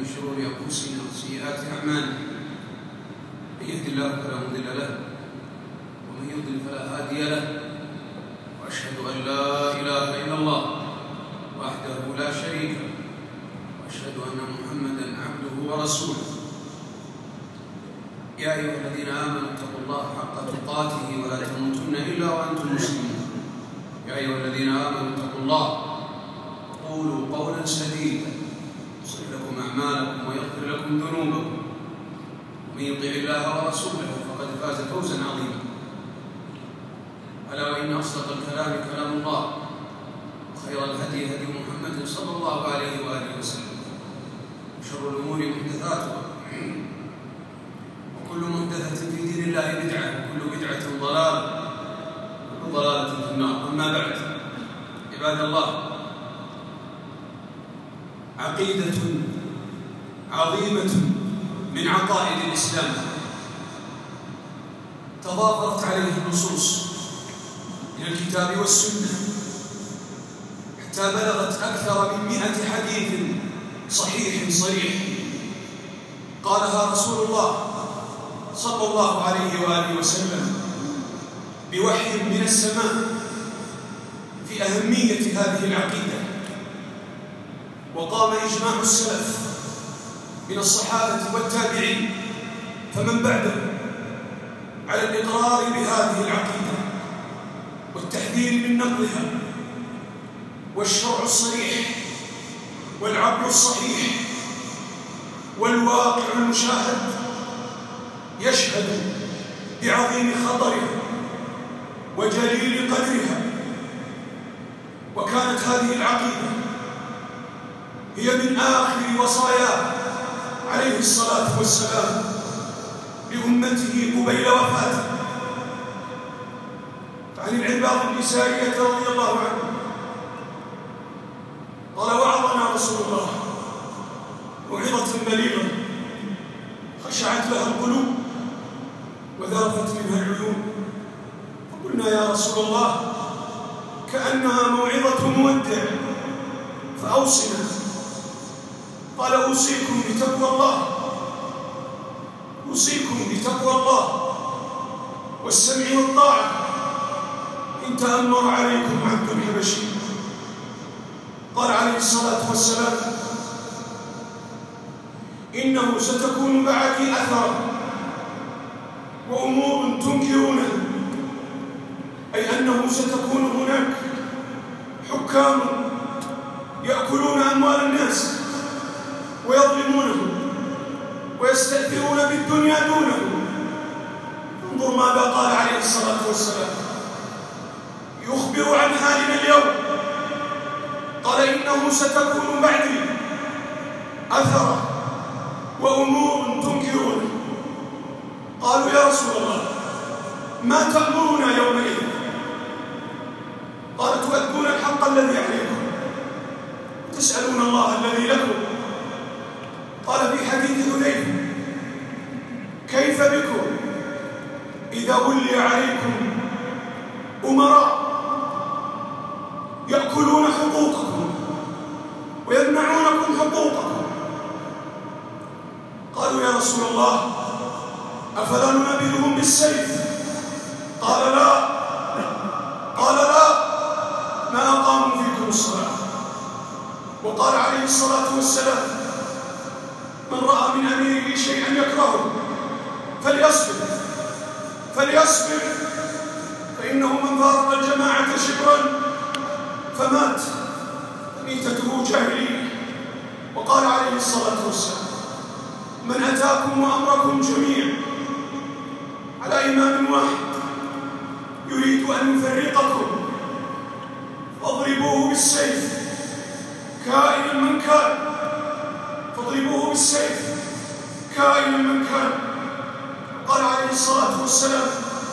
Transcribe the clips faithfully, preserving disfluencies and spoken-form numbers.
شرور أنفسنا وسيئات أعمالنا، من يهد الله فلا مضل له ومن يضلل فلا هادي له، وأشهد أن لا إله إلا الله وحده لا شريك له، وأشهد أن محمدًا عبده ورسوله. يا أيها الذين آمنوا اتقوا الله حق تقاته ولا تموتن إلا وأنتم مسلمون. يا أيها الذين آمنوا اتقوا الله وقولوا قولا سديدا يصلح لكم أعمالكم ويغفر لكم ذنوبكم، ومن يطع الله ورسوله فقد فاز فوزا عظيما. ألا وإن أصدق الكلام كلام الله، وخير الهدي هدي محمد صلى الله عليه وآله وسلم، وشر الأمور محدثاتها، وكل محدثة في دين الله بدعة، وكل بدعة ضلالة، وكل ضلالة في النار. أما بعد، عباد الله، عقيدة عظيمة من عقائد الإسلام تضافرت عليه النصوص من الكتاب والسنة حتى بلغت أكثر من مئة حديث صحيح صريح قالها رسول الله صلى الله عليه وآله وسلم بوحي من السماء في أهمية هذه العقيدة. وقام إجماع السلف من الصحابة والتابعين فمن بعدهم على الإقرار بهذه العقيدة والتحذير من نقضها، والشرع الصريح والعقل الصحيح والواقع المشاهد يشهد بعظيم خطرها وجليل قدرها. وكانت هذه العقيدة هي من آخر وصاياه عليه الصلاة والسلام لأمته قبيل وفاته. فعن العرباض بن سارية رضي الله عنه قال: وعظنا رسول الله موعظة بليغة خشعت لها القلوب وذرفت منها العيون، فقلنا يا رسول الله كأنها موعظة مودع فأوصنا. قال: أوصيكم بتقوى الله، أوصيكم بتقوى الله والسمع والطاعة إن تأمر عليكم عبد حبشي. قال عليه الصلاة والسلام: إنه ستكون بعدي أثرا وأمور تنكرونها، أي أنه ستكون هناك حكام يأكلون أموال الناس ويظلمونهم ويستأثرون بالدنيا دونهم. انظر ماذا قال عليه الصلاة والسلام يخبر عن حالنا اليوم. قال: إنه ستكون بعدي أثرا وأمور تنكرون. قالوا: يا رسول الله ما تأمرنا يومئذ؟ قال: تؤدون الحق الذي عليكم وتسألون الله الذي لكم. قال في حديث حذيفة: كيف بكم إذا ولي عليكم أمراء يأكلون حقوقكم ويمنعونكم حقوقكم؟ قالوا: يا رسول الله أفلا ننبذهم بالسيف؟ قال: لا. قال: لا، ما أقاموا فيكم الصلاة. وقال عليه الصلاة والسلام: من رأى من أميره شيئا يكرهه فليصبر فليصبر فإنه من فارق الجماعة شبرا فمات فميتته جاهلية. وقال عليه الصلاة والسلام: من أتاكم وأمركم جميعا على إمام واحد يريد أن يفرقكم فاضربوه بالسيف كائنا من كان، فاضربوه بالسيف كائنا من كان. قال عليه الصلاة والسلام: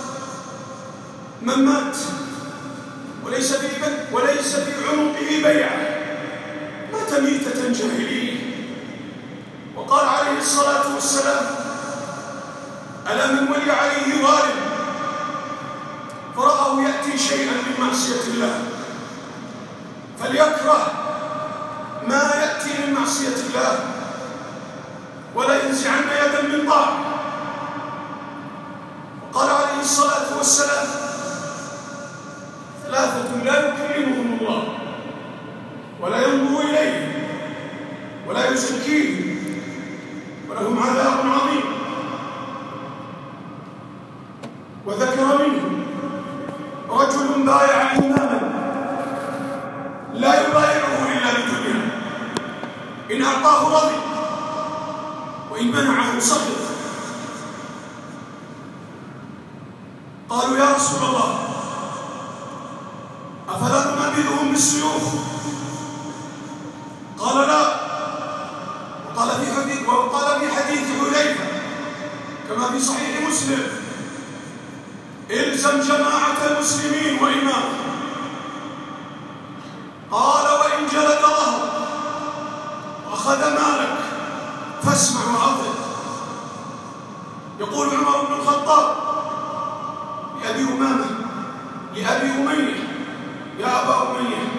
من مات وليس في وليس في عنقه بيعة مات ميتة جاهلية. وقال عليه الصلاة والسلام: ألا من ولي عليه ظالم فرآه يأتي شيئا من معصية الله فليكره ما يأتي من معصية الله تنزعن يدا من طاعة. وقال عليه الصلاة والسلام: ثلاثة لا يكلمهم الله ولا ينظر إليهم ولا يزكيهم ولهم عذاب عظيم. وذكر منهم رجل بايع إماما لا يبايعه إلا بدنيا، إن أعطاه رضي وإن منعه سخط. قالوا: يا رسول الله، أفلا ننبذهم بالسيوف؟ قال: لا. وقال في حديث وقال في حديث حذيفة كما في صحيح مسلم: الزم جماعة المسلمين وإمامهم. قال: وإن جلد ظهرك وأخذ مالك فاسمع وأطع. يقول عمر بن الخطاب لأبي أمامة لأبي أمية: يا أبا أمية،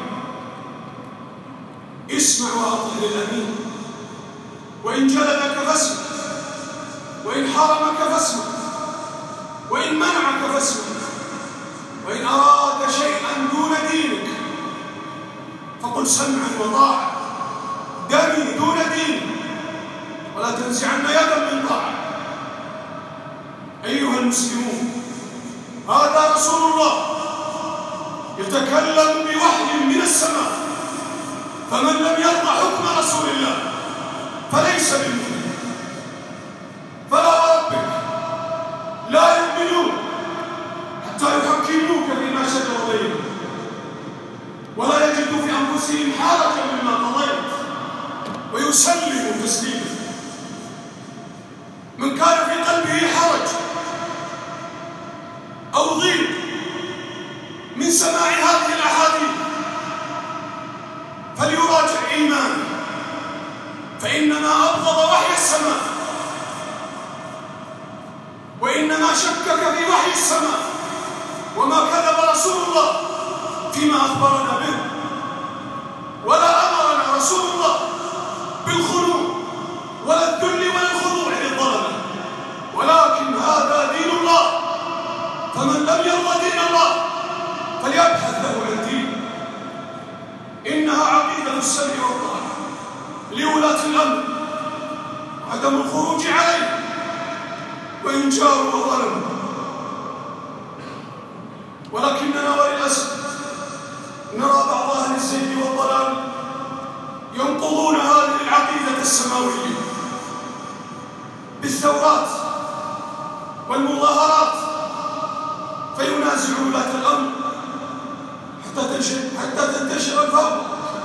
اسمع وأطع للأمين، وإن جلدك فاسمع، وإن حرمك فاسمع، وإن منعك فاسمع، وإن أراد شيئا دون دينك فقل سمعا وطاعة، دمي دون دين، ولا تنزعن يدا من طاعة. أيها المسلمون، هذا رسول الله يتكلم بوحي من السماء، فمن لم يرضى حكم رسول الله فليس بالمؤمن. فلا وربك لا يؤمنون حتى يحكموك فيما شجر بينهم ولا يجدوا في أنفسهم حرجا مما قضيت ويسلموا تسليما. من كان في قلبه حرج أو ضيق من سماع هذه الأحاديث فليراجع إيمانه، فإنما أبغض وحي السماء، وإنما شكك في وحي السماء، وما كذب رسول الله فيما أخبرنا به، ولا أمرنا رسول الله بالخنوع ولا الذل ولا الخضوع للظلمة، ولكن هذا دين الله، فمن لم يرضى دين الله فليبحث له عن دين. إنها عقيدة السمع والطاعة لولاة الأمر، عدم الخروج عليه وإن جاروا وظلموا. ولكننا وللأسف نرى بعض أهل الزيغ والضلال ينقضون هذه العقيدة السماوية بالثورات والمظاهرات، فينازعوا ولاة الأمر حتى تنشر حتى تنتشر الفوضى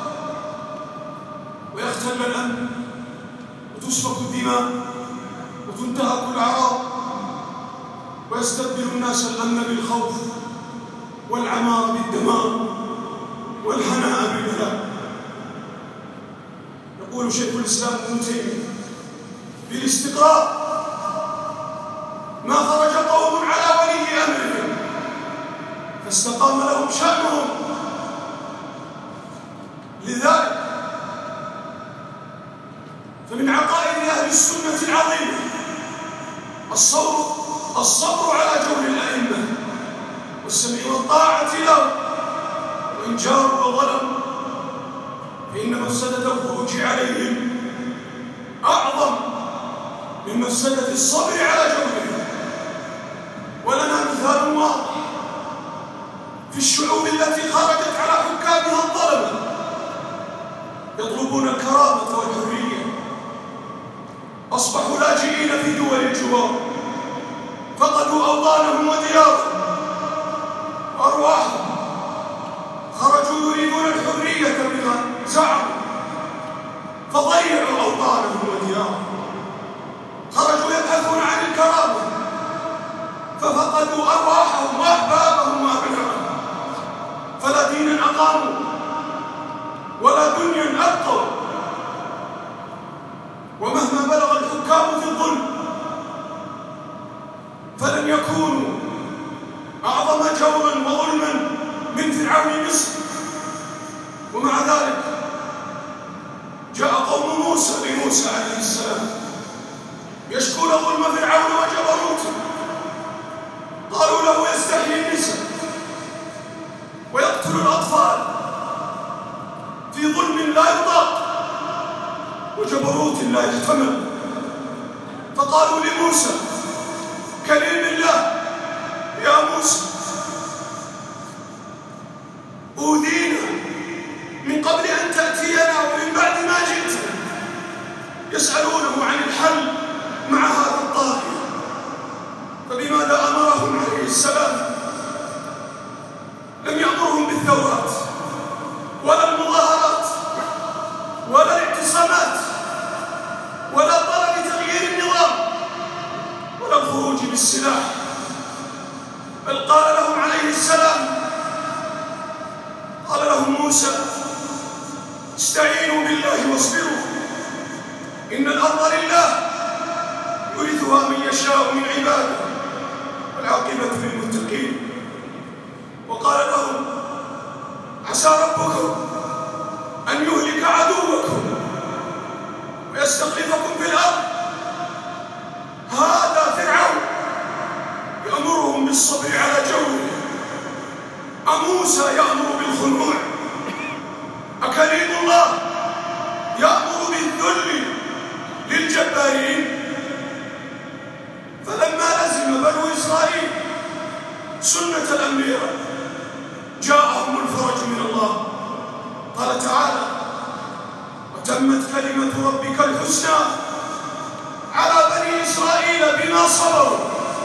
ويختل الأمن وتسفك الدماء وتنتهك الأعراض، ويستبدل الناس الأمن بالخوف والعمار بالدمار والهناء بالبلاء. يقول شيخ الإسلام ابن تيمية: بالاستقرار ما خرج قوم على ولي أمرهم فاستقام لهم شأنهم. لذلك فمن عقائد أهل السنة العظيمة الصبر الصبر على جور الأئمة والسمع والطاعة له، وإن جاروا وظلموا فإن مفسدة الخروج عليهم أعظم من مفسدة الصبر على جورهم. ولنا مثال واضح في الشعوب التي خرجت على حكامها الظلمة يطلبون الكرامة والحرية، أصبحوا لاجئين في دول الجوار، فقدوا أوطانهم وديارهم وأرواحهم، خرجوا يريدون الحرية بما زعموا فضيعوا أوطانهم وديارهم، خرجوا يبحثون عن الكرامة ففقدوا أرواحهم وأحبابهم وأبنائهم، فلا دينا أقاموا ولا دنيا أبقوا. ومهما بلغ الحكام في الظلم فلن يكونوا أعظم جورا وظلما من فرعون مصر. ومع ذلك جاء قوم موسى لموسى عليه السلام ظلم فرعون وجبروته قالوا له يستحيي النساء ويقتل الأطفال في ظلم لا يطاق وجبروت لا يحتمل. فقالوا لموسى كليم الله يا موسى أوذينا من قبل أن تأتينا ومن بعد ما جئتنا. يسألونه عن الحل مع هذا الطاغية، فبماذا أمرهم عليه السلام؟ لم يأمرهم بالثورات ولا المظاهرات ولا الاعتصامات ولا طلب تغيير النظام ولا الخروج بالسلاح، بل قال لهم عليه السلام قال لهم موسى استعينوا بالله واصبروا إن الأرض لله يورثها من يشاء من عباده والعاقبة للمتقين. وقال لهم عسى ربكم أن يهلك عدوكم ويستخلفكم في الأرض. هذا فرعون يأمرهم بالصبر على جوره، أموسى يأمر بالخنوع، أكريم الله يأمر بالذل للجبارين. فلما لزم بنو إسرائيل سنة الأنبياء جاءهم الفرج من الله. قال تعالى وتمت كلمة ربك الحسنى على بني إسرائيل بما صبروا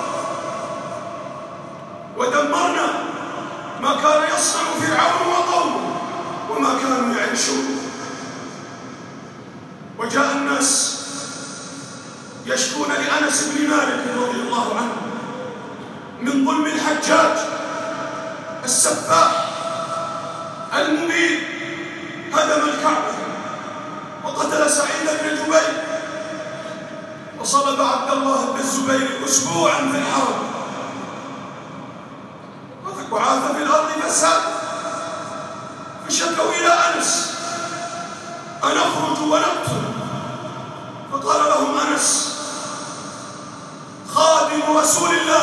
ودمرنا ما كان يصنع فرعون وقومه وما كانوا يعيشون. وجاء الناس يشكون لأنس بن مالك رضي الله عنه من ظلم الحجاج السفاح المبيد، هدم الكعبة وقتل سعيد بن جبير وصلب عبد الله بن الزبير أسبوعا في الحرب وعاث في الأرض فساد. فشكوا إلى أنس أن نخرج ونقتل، فقال لهم أنس خادم رسول الله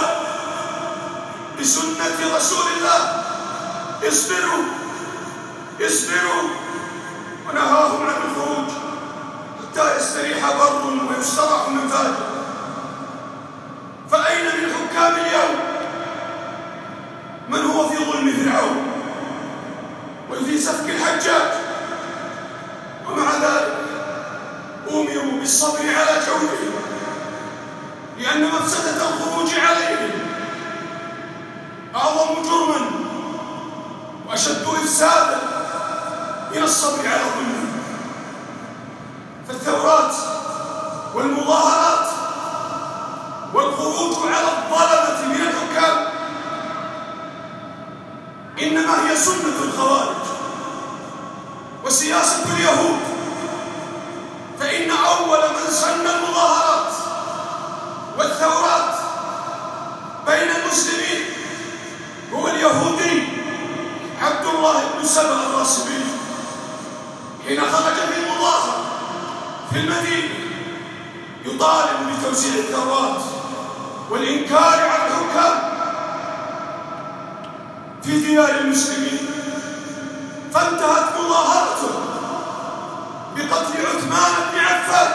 بسنة رسول الله اصبروا اصبروا، ونهاهم عن الخروج حتى يستريح بر ويستراح من فاجر. فأين من حكام اليوم من هو في ظلم فرعون وفي سفك الحجاج ومع ذلك أمروا بالصبر على جورهم، لأن مفسدة الخروج عليهم أعظم جرما وأشد إفسادا من الصبر على ظلمهم. فالثورات والمظاهرات والخروج على الظلمة من الحكام إنما هي سنة الخوارج وسياسة اليهود. فإن أول من سن المظاهرات والثورات بين المسلمين هو اليهودي عبد الله بن سبأ الراسبي، حين خرج في المظاهرة في المدينة يطالب بتوزيع الثروات والإنكار على الحكام في ديار المسلمين. فانتهت مظاهرته بقتل عثمان بن عفان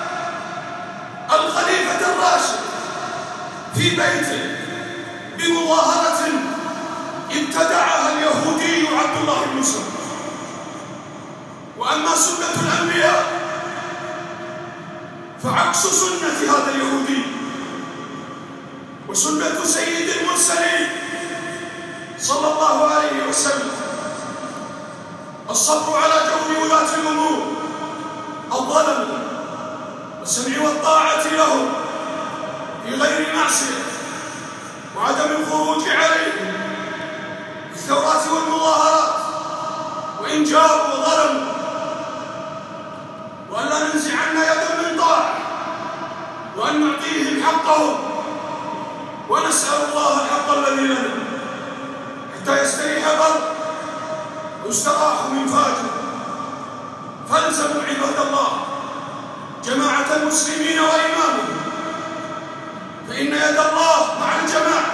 الخليفة الراشد في بيته بمظاهرة ابتدعها اليهودي عبد الله بن سبأ. وأما سنة الأنبياء فعكس سنة هذا اليهودي وسنة سيد المرسلين صلى الله عليه وسلم الصبر على جور ولاة الأمور الظلم والسمع والطاعة لهم في غير معصية وعدم الخروج عليهم بالثورات والمظاهرات وإن جاروا وظلموا، وأن لا ننزعن يدا من طاعة وأن نعطيهم حقهم ونسأل الله الحق الذي لنا حتى يستريح بر ويستراح من فاجر. فالزموا عباد الله جماعة المسلمين وإمامهم فإن يد الله مع الجماعة،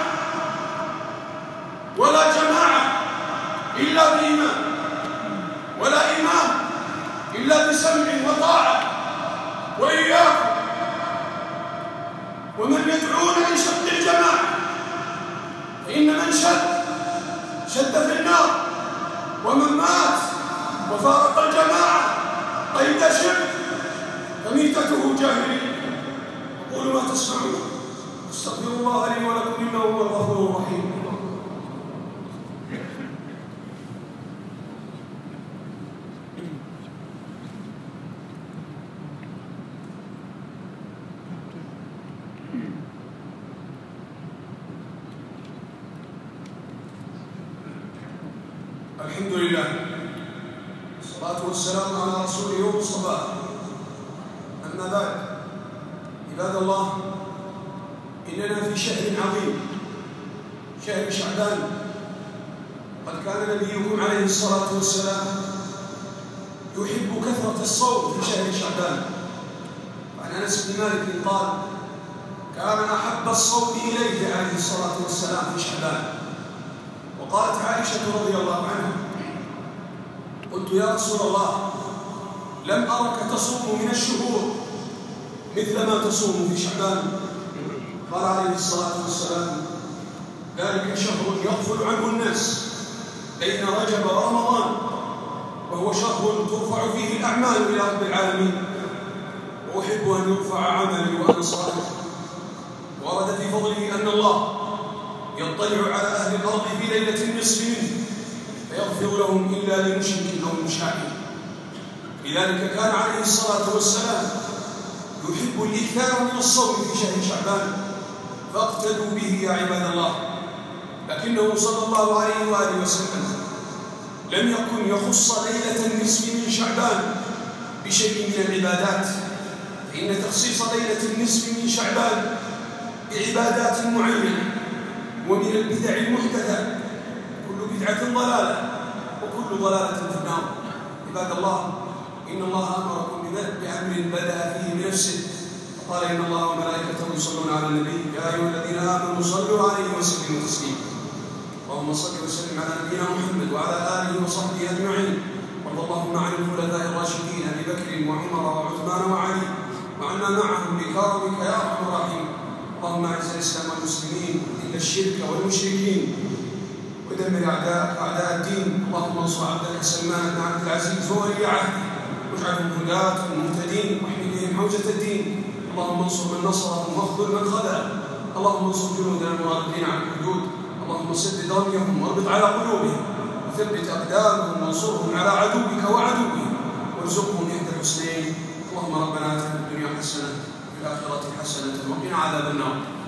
ولا جماعة إلا بإيمان، ولا إيمان إلا بسمع وطاعة. وإياكم ومن يدعون من شق الجماعة، فإن من شد شد في النار، ومن مات وفارق الجماعة قيد شرك فميتته جاهلية. أقول ما تسمعون، استغفر الله لي ولكم إنه هو الغفور الرحيم. الحمد لله، والصلاة والسلام على رسوله المصطفى. أما بعد، عباد الله، إننا في شهر عظيم، شهر شعبان. قد كان نبيكم عليه الصلاة والسلام يحب كثرة الصوم في شهر شعبان. وعن أنس بن مالك قال: كان أحب الصوم إليه عليه الصلاة والسلام في شعبان. وقالت عائشة رضي الله عنها: قلت يا رسول الله، لم أرك تصوم من الشهور مثل ما تصوم في شعبان. قال عليه الصلاة والسلام: ذلك شهر يغفل عنه الناس بين رجب ورمضان، وهو شهر ترفع فيه الأعمال إلى رب العالمين، وأحب أن يرفع عملي وأنا صائم. ورد في فضله أن الله يطلع على أهل الأرض في ليلة النصف منه فيغفر لهم إلا لمشرك أو مشاحن. لذلك كان عليه الصلاة والسلام يحب الإكثار من الصوم في شهر شعبان، فاقتدوا به يا عباد الله. لكنه صلى الله عليه وآله وسلم لم يكن يخص ليلة النصف من شعبان بشيء من العبادات، فإن تخصيص ليلة النصف من شعبان بعبادات معينة ومن البدع المحدثة، كل بدعة ضلالة وكل ضلالة في النار. عباد الله، إن الله أمركم بأمر بدأ فيه بنفسه، قال: إن الله وملائكته يصلون على النبي يا أيها الذين آمنوا صلوا عليه وسلموا تسليما. اللهم صل وسلم على نبينا محمد وعلى آله وصحبه أجمعين. وارض اللهم عن الخلفاء الراشدين أبي بكر وعمر وعثمان وعلي، وعنا معهم بكرمك يا أرحم الراحمين. اللهم أعز الإسلام والمسلمين وأذل الشرك والمشركين ودمر أعداء أعداء الدين. اللهم انصر عبدك سلمان بن عبد العزيز وولي عهده، واجعلهم هداة مهتدين واحمل بهم حوزة الدين. اللهم انصر من نصرهم واخذل من خذلهم. اللهم انصر جنودنا المرادين على الحدود. اللهم سدد رميهم واربط على قلوبهم وثبت أقدامهم وانصرهم على عدوك وعدوهم وارزقهم إحدى الحسنين. اللهم ربنا آتنا في الدنيا حسنة وفي الآخرة حسنة وقنا عذاب النار.